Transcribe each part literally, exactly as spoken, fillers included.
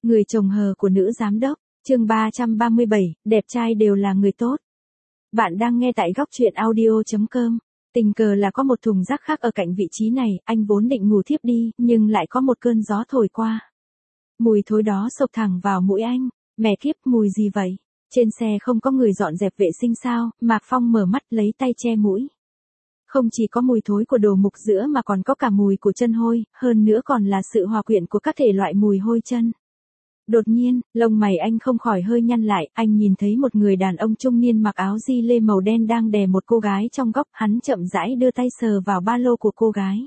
Người chồng hờ của nữ giám đốc, chương ba trăm ba mươi bảy, đẹp trai đều là người tốt. Bạn đang nghe tại góc truyện audio chấm com. Tình cờ là có một thùng rác khác ở cạnh vị trí này, anh vốn định ngủ thiếp đi, nhưng lại có một cơn gió thổi qua. Mùi thối đó xộc thẳng vào mũi anh, mẹ kiếp mùi gì vậy? Trên xe không có người dọn dẹp vệ sinh sao? Mạc Phong mở mắt lấy tay che mũi. Không chỉ có mùi thối của đồ mục giữa mà còn có cả mùi của chân hôi, hơn nữa còn là sự hòa quyện của các thể loại mùi hôi chân. Đột nhiên, lông mày anh không khỏi hơi nhăn lại, anh nhìn thấy một người đàn ông trung niên mặc áo gi lê màu đen đang đè một cô gái trong góc, hắn chậm rãi đưa tay sờ vào ba lô của cô gái.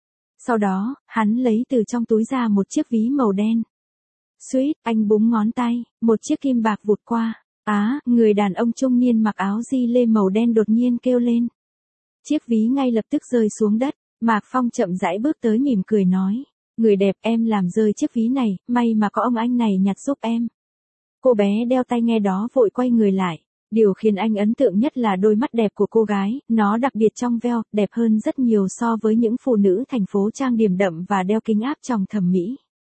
Sau đó, hắn lấy từ trong túi ra một chiếc ví màu đen. Suýt, anh búng ngón tay, một chiếc kim bạc vụt qua. Á, người đàn ông trung niên mặc áo gi lê màu đen đột nhiên kêu lên. Chiếc ví ngay lập tức rơi xuống đất, Mạc Phong chậm rãi bước tới mỉm cười nói. Người đẹp, em làm rơi chiếc ví này, may mà có ông anh này nhặt giúp em. Cô bé đeo tai nghe đó vội quay người lại. Điều khiến anh ấn tượng nhất là đôi mắt đẹp của cô gái, nó đặc biệt trong veo, đẹp hơn rất nhiều so với những phụ nữ thành phố trang điểm đậm và đeo kính áp tròng thẩm mỹ.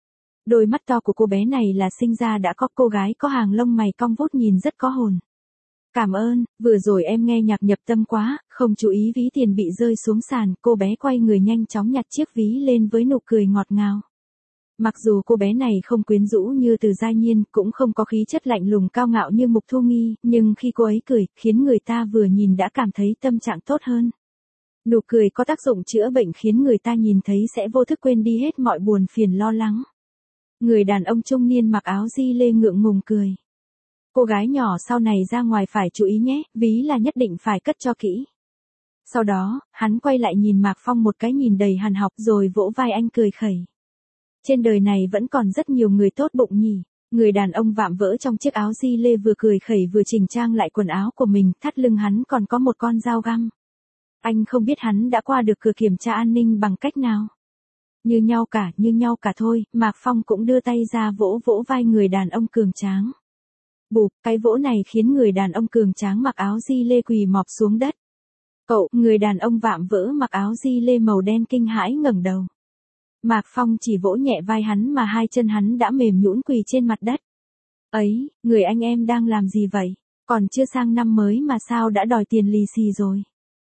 Đôi mắt to của cô bé này là sinh ra đã có, cô gái có hàng lông mày cong vút nhìn rất có hồn. Cảm ơn, vừa rồi em nghe nhạc nhập tâm quá, không chú ý ví tiền bị rơi xuống sàn, cô bé quay người nhanh chóng nhặt chiếc ví lên với nụ cười ngọt ngào. Mặc dù cô bé này không quyến rũ như Từ Gia Nhiên, cũng không có khí chất lạnh lùng cao ngạo như Mục Thu Nghi, nhưng khi cô ấy cười, khiến người ta vừa nhìn đã cảm thấy tâm trạng tốt hơn. Nụ cười có tác dụng chữa bệnh khiến người ta nhìn thấy sẽ vô thức quên đi hết mọi buồn phiền lo lắng. Người đàn ông trung niên mặc áo gi lê ngượng ngùng cười. Cô gái nhỏ sau này ra ngoài phải chú ý nhé, ví là nhất định phải cất cho kỹ. Sau đó, hắn quay lại nhìn Mạc Phong một cái nhìn đầy hàn học rồi vỗ vai anh cười khẩy. Trên đời này vẫn còn rất nhiều người tốt bụng nhỉ. Người đàn ông vạm vỡ trong chiếc áo gi lê vừa cười khẩy vừa chỉnh trang lại quần áo của mình, thắt lưng hắn còn có một con dao găm. Anh không biết hắn đã qua được cửa kiểm tra an ninh bằng cách nào. Như nhau cả, như nhau cả thôi, Mạc Phong cũng đưa tay ra vỗ vỗ vai người đàn ông cường tráng. Bụp, cái vỗ này khiến người đàn ông cường tráng mặc áo gi lê quỳ mọp xuống đất. Cậu, người đàn ông vạm vỡ mặc áo gi lê màu đen kinh hãi ngẩng đầu. Mạc Phong chỉ vỗ nhẹ vai hắn mà hai chân hắn đã mềm nhũn quỳ trên mặt đất. Ấy, người anh em đang làm gì vậy? Còn chưa sang năm mới mà sao đã đòi tiền lì xì rồi?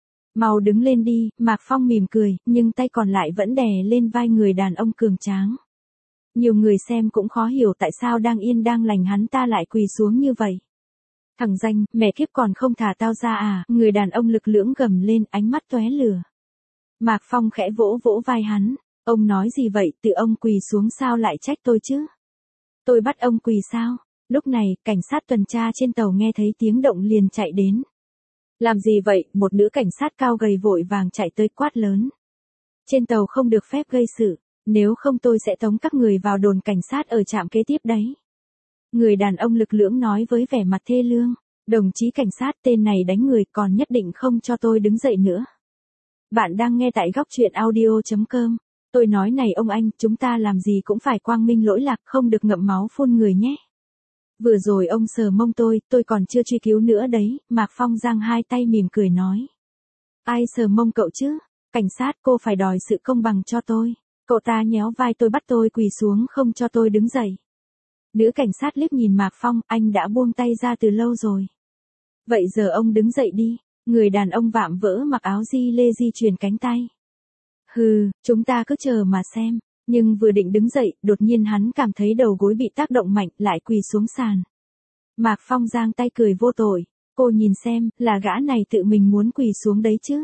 Mau đứng lên đi, Mạc Phong mỉm cười, nhưng tay còn lại vẫn đè lên vai người đàn ông cường tráng. Nhiều người xem cũng khó hiểu tại sao đang yên đang lành hắn ta lại quỳ xuống như vậy. Thằng danh, mẹ kiếp còn không thả tao ra à, người đàn ông lực lưỡng gầm lên ánh mắt tóe lửa. Mạc Phong khẽ vỗ vỗ vai hắn, ông nói gì vậy, tự ông quỳ xuống sao lại trách tôi chứ? Tôi bắt ông quỳ sao? Lúc này, cảnh sát tuần tra trên tàu nghe thấy tiếng động liền chạy đến. Làm gì vậy, một nữ cảnh sát cao gầy vội vàng chạy tới quát lớn. Trên tàu không được phép gây sự. Nếu không tôi sẽ tống các người vào đồn cảnh sát ở trạm kế tiếp đấy. Người đàn ông lực lưỡng nói với vẻ mặt thê lương. Đồng chí cảnh sát, tên này đánh người còn nhất định không cho tôi đứng dậy nữa. Bạn đang nghe tại góc truyện audio chấm com. Tôi nói này ông anh, chúng ta làm gì cũng phải quang minh lỗi lạc, không được ngậm máu phun người nhé. Vừa rồi ông sờ mông tôi, tôi còn chưa truy cứu nữa đấy, Mạc Phong giang hai tay mỉm cười nói. Ai sờ mông cậu chứ? Cảnh sát, cô phải đòi sự công bằng cho tôi. Cậu ta nhéo vai tôi bắt tôi quỳ xuống không cho tôi đứng dậy. Nữ cảnh sát liếc nhìn Mạc Phong, anh đã buông tay ra từ lâu rồi. Vậy giờ ông đứng dậy đi. Người đàn ông vạm vỡ mặc áo gi lê di chuyển cánh tay. Hừ, chúng ta cứ chờ mà xem. Nhưng vừa định đứng dậy, đột nhiên hắn cảm thấy đầu gối bị tác động mạnh, lại quỳ xuống sàn. Mạc Phong giang tay cười vô tội. Cô nhìn xem, là gã này tự mình muốn quỳ xuống đấy chứ.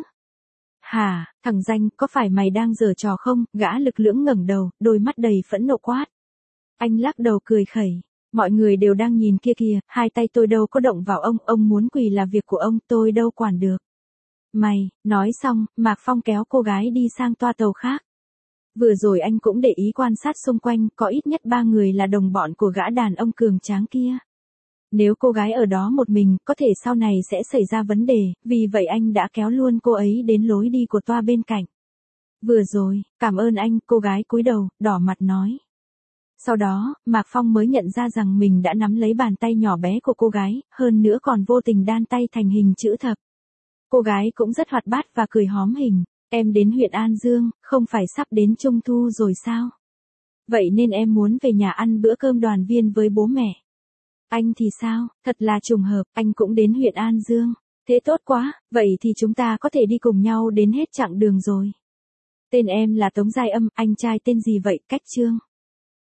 Hả, thằng danh, có phải mày đang giở trò không? Gã lực lưỡng ngẩng đầu, đôi mắt đầy phẫn nộ quát. Anh lắc đầu cười khẩy. Mọi người đều đang nhìn kia kìa, hai tay tôi đâu có động vào ông, ông muốn quỳ là việc của ông, tôi đâu quản được. Mày, nói xong, Mạc Phong kéo cô gái đi sang toa tàu khác. Vừa rồi anh cũng để ý quan sát xung quanh, có ít nhất ba người là đồng bọn của gã đàn ông cường tráng kia. Nếu cô gái ở đó một mình, có thể sau này sẽ xảy ra vấn đề, vì vậy anh đã kéo luôn cô ấy đến lối đi của toa bên cạnh. Vừa rồi, cảm ơn anh, cô gái cúi đầu, đỏ mặt nói. Sau đó, Mạc Phong mới nhận ra rằng mình đã nắm lấy bàn tay nhỏ bé của cô gái, hơn nữa còn vô tình đan tay thành hình chữ thập. Cô gái cũng rất hoạt bát và cười hóm hình. Em đến huyện An Dương, không phải sắp đến Trung Thu rồi sao? Vậy nên em muốn về nhà ăn bữa cơm đoàn viên với bố mẹ. Anh thì sao, thật là trùng hợp, anh cũng đến huyện An Dương. Thế tốt quá, vậy thì chúng ta có thể đi cùng nhau đến hết chặng đường rồi. Tên em là Tống Giai Âm, anh trai tên gì vậy, Cách Trương?